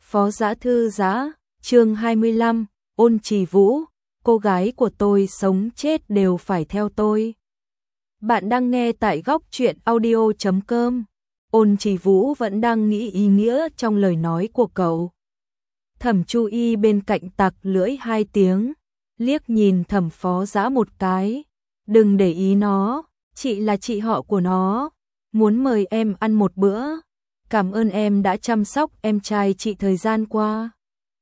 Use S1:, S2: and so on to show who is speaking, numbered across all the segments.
S1: Phó Dã thư giã, chương 25, Ôn Trì Vũ, cô gái của tôi sống chết đều phải theo tôi. Bạn đang nghe tại góc truyện audio.com. Ôn Trì Vũ vẫn đang nghĩ ý nghĩa trong lời nói của cậu. Thẩm Chu Y bên cạnh tặc lưỡi 2 tiếng, liếc nhìn Thẩm Phó Dã một cái. Đừng để ý nó, chị là chị họ của nó, muốn mời em ăn một bữa. Cảm ơn em đã chăm sóc em trai chị thời gian qua.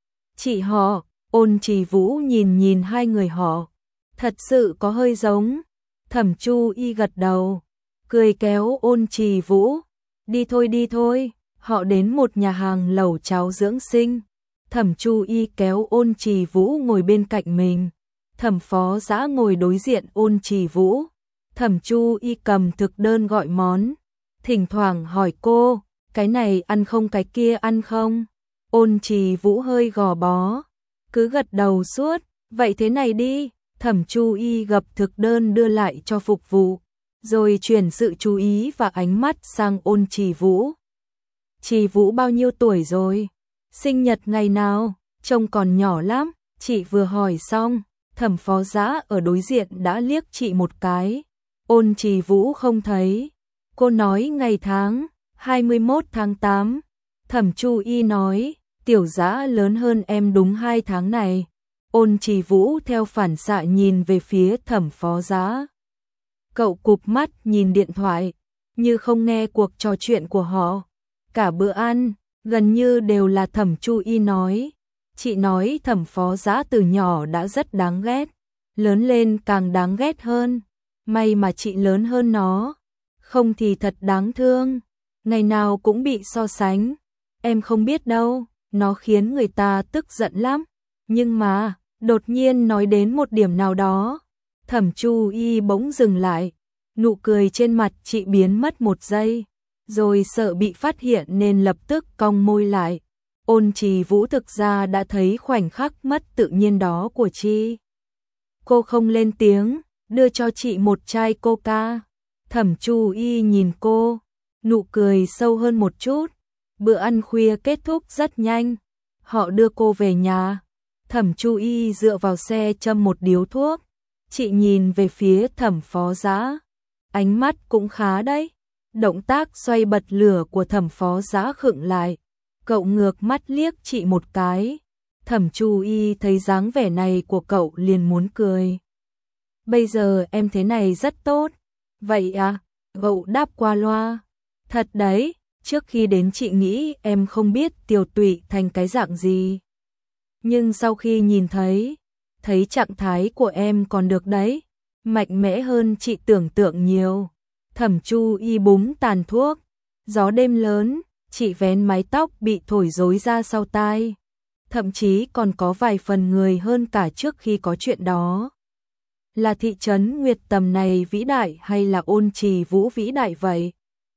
S1: Chị họ, Ôn Trì Vũ nhìn hai người họ, thật sự có hơi giống. Thẩm Chu Y gật đầu, cười kéo Ôn Trì Vũ. Đi thôi, họ đến một nhà hàng lẩu cháo dưỡng sinh. Thẩm Chu Y kéo Ôn Trì Vũ ngồi bên cạnh mình. Thẩm Phó Dã ngồi đối diện Ôn Trì Vũ. Thẩm Chu Y cầm thực đơn gọi món, thỉnh thoảng hỏi cô, cái này ăn không, cái kia ăn không? Ôn Trì Vũ hơi gò bó, cứ gật đầu suốt. Vậy thế này đi. Thẩm Chu Y gập thực đơn đưa lại cho phục vụ, rồi chuyển sự chú ý và ánh mắt sang Ôn Trì Vũ. Trì Vũ bao nhiêu tuổi rồi? Sinh nhật ngày nào? Trông còn nhỏ lắm. Chị vừa hỏi xong, Thẩm Phó Dã ở đối diện đã liếc chị một cái. Ôn Trì Vũ không thấy. Cô nói ngày tháng 21 tháng 8. Thẩm Chu Y nói, tiểu Dã lớn hơn em đúng 2 tháng này. Ôn Trì Vũ theo phản xạ nhìn về phía Thẩm Phó Dã. Cậu cụp mắt nhìn điện thoại, như không nghe cuộc trò chuyện của họ. Cả bữa ăn, gần như đều là Thẩm Chu Y nói. Chị nói Thẩm Phó Dã từ nhỏ đã rất đáng ghét, lớn lên càng đáng ghét hơn. May mà chị lớn hơn nó, không thì thật đáng thương. Ngày nào cũng bị so sánh. Em không biết đâu, nó khiến người ta tức giận lắm. Nhưng mà, đột nhiên nói đến một điểm nào đó, Thẩm Chu Y bỗng dừng lại. Nụ cười trên mặt chị biến mất một giây, rồi sợ bị phát hiện nên lập tức cong môi lại. Ôn Trì Vũ thực ra đã thấy khoảnh khắc mất tự nhiên đó của chị. Cô không lên tiếng, đưa cho chị một chai coca. Thẩm Chu Y nhìn cô, nụ cười sâu hơn một chút. Bữa ăn khuya kết thúc rất nhanh, họ đưa cô về nhà. Thẩm Chu Y dựa vào xe châm một điếu thuốc. Chị nhìn về phía Thẩm Phó Dã, ánh mắt cũng khá đấy. Động tác xoay bật lửa của Thẩm Phó Dã khựng lại. Cậu ngược mắt liếc chị một cái. Thẩm Chu Y thấy dáng vẻ này của cậu liền muốn cười. Bây giờ em thế này rất tốt. Vậy à? Cậu đáp qua loa. Thật đấy, trước khi đến chị nghĩ em không biết Tiểu Tụy thành cái dạng gì. Nhưng sau khi nhìn thấy trạng thái của em còn được đấy, mạnh mẽ hơn chị tưởng tượng nhiều. Thẩm Chu Y búng tàn thuốc. Gió đêm lớn, chị vén mái tóc bị thổi rối ra sau tai. Thậm chí còn có vài phần người hơn cả trước khi có chuyện đó. Là thị trấn Nguyệt Tầm này vĩ đại hay là Ôn Trì Vũ vĩ đại vậy?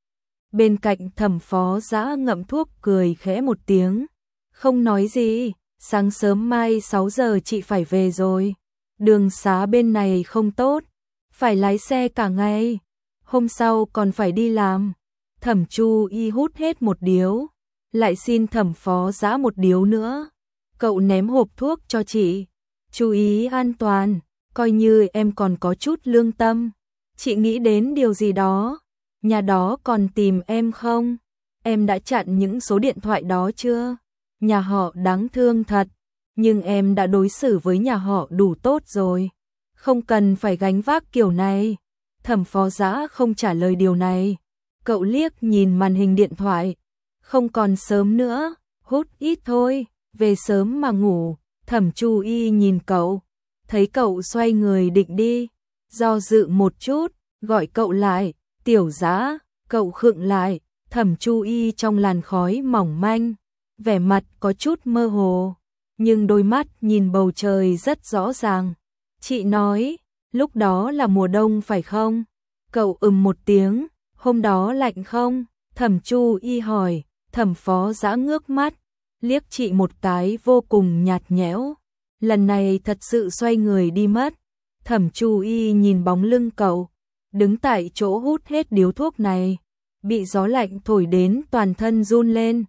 S1: Bên cạnh Thẩm Phó Dã ngậm thuốc cười khẽ một tiếng, không nói gì. Sáng sớm mai 6 giờ chị phải về rồi. Đường xá bên này không tốt, phải lái xe cả ngày. Hôm sau còn phải đi làm. Thẩm Chu Y hút hết một điếu, lại xin Thẩm Phó Dã một điếu nữa. Cậu ném hộp thuốc cho chị. Chú ý an toàn, coi như em còn có chút lương tâm. Chị nghĩ đến điều gì đó? Nhà đó còn tìm em không? Em đã chặn những số điện thoại đó chưa? Nhà họ đáng thương thật, nhưng em đã đối xử với nhà họ đủ tốt rồi, không cần phải gánh vác kiểu này. Thẩm Phó Dã không trả lời điều này. Cậu liếc nhìn màn hình điện thoại. Không còn sớm nữa, hút ít thôi, về sớm mà ngủ. Thẩm Chu Y nhìn cậu, thấy cậu xoay người định đi, do dự một chút, gọi cậu lại. Tiểu Dã. Cậu khựng lại. Thẩm Chu Y trong làn khói mỏng manh, vẻ mặt có chút mơ hồ, nhưng đôi mắt nhìn bầu trời rất rõ ràng. Chị nói, lúc đó là mùa đông phải không? Cậu một tiếng. Hôm đó lạnh không? Thẩm Chu Y hỏi. Thẩm Phó Dã ngước mắt, liếc chị một cái vô cùng nhạt nhẽo. Lần này thật sự xoay người đi mất. Thẩm Chu Y nhìn bóng lưng cậu, đứng tại chỗ hút hết điếu thuốc này, bị gió lạnh thổi đến toàn thân run lên.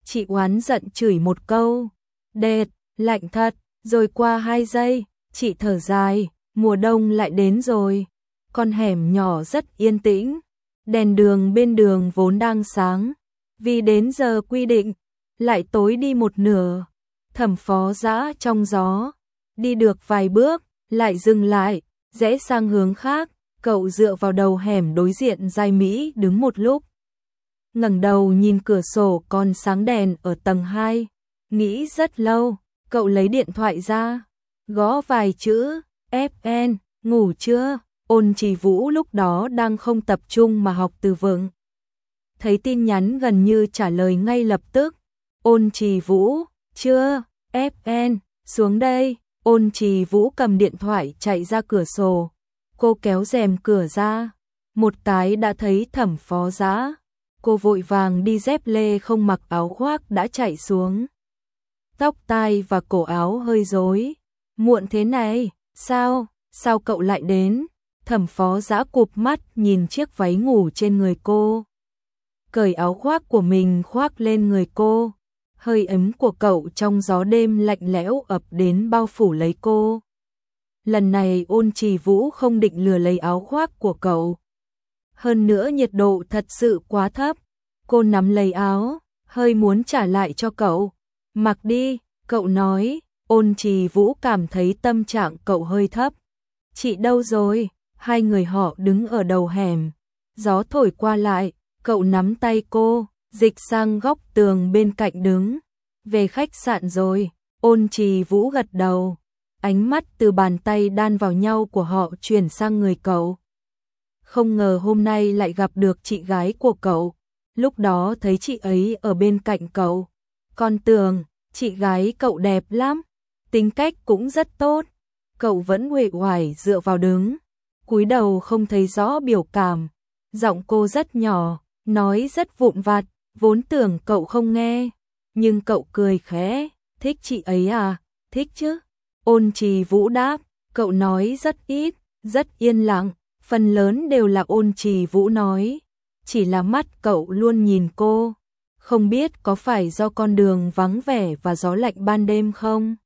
S1: Chị oán giận chửi một câu. Đệt, lạnh thật. Rồi qua 2 giây, chị thở dài, mùa đông lại đến rồi. Con hẻm nhỏ rất yên tĩnh. Đèn đường bên đường vốn đang sáng. Vì đến giờ quy định, lại tối đi một nửa. Thẩm Phó Dã trong gió. Đi được vài bước, lại dừng lại, rẽ sang hướng khác. Cậu dựa vào đầu hẻm đối diện Giai Mỹ đứng một lúc. Ngẩng đầu nhìn cửa sổ còn sáng đèn ở tầng 2. Nghĩ rất lâu, cậu lấy điện thoại ra. Gõ vài chữ, FN, ngủ chưa? Ôn Trì Vũ lúc đó đang không tập trung mà học từ vựng. Thấy tin nhắn gần như trả lời ngay lập tức. Ôn Trì Vũ, chưa, FN, xuống đây. Ôn Trì Vũ cầm điện thoại chạy ra cửa sổ. Cô kéo rèm cửa ra. Một cái đã thấy Thẩm Phó Dã. Cô vội vàng đi dép lê không mặc áo khoác đã chạy xuống. Tóc tai và cổ áo hơi rối. Muộn thế này, sao cậu lại đến? Thẩm Phó Dã cụp mắt nhìn chiếc váy ngủ trên người cô. Cởi áo khoác của mình khoác lên người cô. Hơi ấm của cậu trong gió đêm lạnh lẽo ập đến bao phủ lấy cô. Lần này Ôn Trì Vũ không định lừa lấy áo khoác của cậu. Hơn nữa nhiệt độ thật sự quá thấp. Cô nắm lấy áo, hơi muốn trả lại cho cậu. Mặc đi, cậu nói. Ôn Trì Vũ cảm thấy tâm trạng cậu hơi thấp. Chị đâu rồi? Hai người họ đứng ở đầu hẻm. Gió thổi qua lại, cậu nắm tay cô, dịch sang góc tường bên cạnh đứng. Về khách sạn rồi. Ôn Trì Vũ gật đầu. Ánh mắt từ bàn tay đan vào nhau của họ chuyển sang người cậu. Không ngờ hôm nay lại gặp được chị gái của cậu. Lúc đó thấy chị ấy ở bên cạnh cậu. Còn tưởng, chị gái cậu đẹp lắm. Tính cách cũng rất tốt. Cậu vẫn uể oải dựa vào đứng. Cúi đầu không thấy rõ biểu cảm. Giọng cô rất nhỏ, nói rất vụn vặt. Vốn tưởng cậu không nghe. Nhưng cậu cười khẽ. Thích chị ấy à? Thích chứ. Ôn Trì Vũ đáp. Cậu nói rất ít, rất yên lặng. Phần lớn đều là Ôn Trì Vũ nói. Chỉ là mắt cậu luôn nhìn cô. Không biết có phải do con đường vắng vẻ và gió lạnh ban đêm không?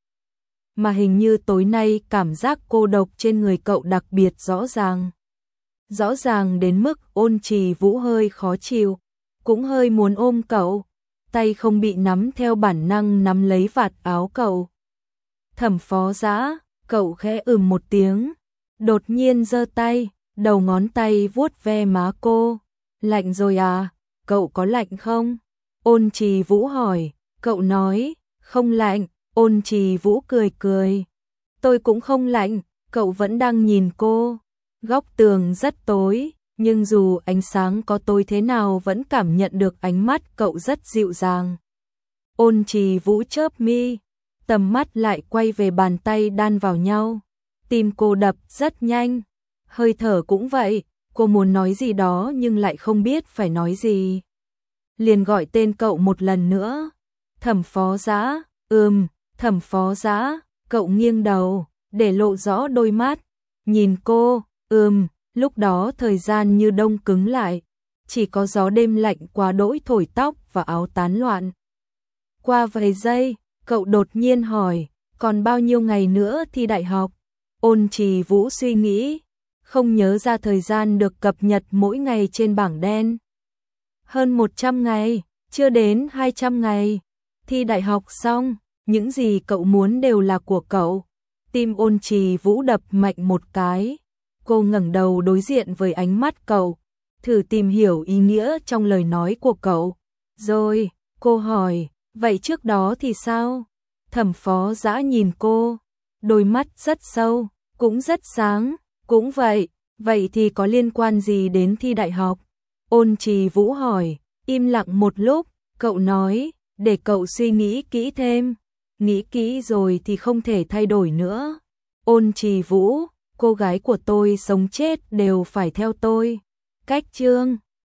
S1: Mà hình như tối nay cảm giác cô độc trên người cậu đặc biệt rõ ràng. Rõ ràng đến mức Ôn Trì Vũ hơi khó chịu. Cũng hơi muốn ôm cậu. Tay không bị nắm theo bản năng nắm lấy vạt áo cậu. Thẩm Phó Dã, cậu khẽ một tiếng. Đột nhiên giơ tay, đầu ngón tay vuốt ve má cô. Lạnh rồi à? Cậu có lạnh không? Ôn Trì Vũ hỏi. Cậu nói, không lạnh. Ôn Trì Vũ cười cười. Tôi cũng không lạnh. Cậu vẫn đang nhìn cô. Góc tường rất tối, nhưng dù ánh sáng có tối thế nào vẫn cảm nhận được ánh mắt cậu rất dịu dàng. Ôn Trì Vũ chớp mi, tầm mắt lại quay về bàn tay đan vào nhau. Tim cô đập rất nhanh, hơi thở cũng vậy. Cô muốn nói gì đó nhưng lại không biết phải nói gì. Liền gọi tên cậu một lần nữa. Thẩm Phó Dã. Thẩm Phó Dã. Cậu nghiêng đầu, để lộ rõ đôi mắt. Nhìn cô. Lúc đó thời gian như đông cứng lại. Chỉ có gió đêm lạnh quá đỗi thổi tóc và áo tán loạn. Qua vài giây, cậu đột nhiên hỏi. Còn bao nhiêu ngày nữa thi đại học? Ôn Trì Vũ suy nghĩ. Không nhớ ra thời gian được cập nhật mỗi ngày trên bảng đen. Hơn 100 ngày, chưa đến 200 ngày. Thi đại học xong, những gì cậu muốn đều là của cậu. Tim Ôn Trì Vũ đập mạnh một cái. Cô ngẩng đầu đối diện với ánh mắt cậu, thử tìm hiểu ý nghĩa trong lời nói của cậu. Rồi, cô hỏi, vậy trước đó thì sao? Thẩm Phó Dã nhìn cô, đôi mắt rất sâu, cũng rất sáng. Cũng vậy thì có liên quan gì đến thi đại học? Ôn Trì Vũ hỏi. Im lặng một lúc, cậu nói, để cậu suy nghĩ kỹ thêm. Nghĩ kỹ rồi thì không thể thay đổi nữa. Ôn Trì Vũ, cô gái của tôi sống chết đều phải theo tôi. Cách chương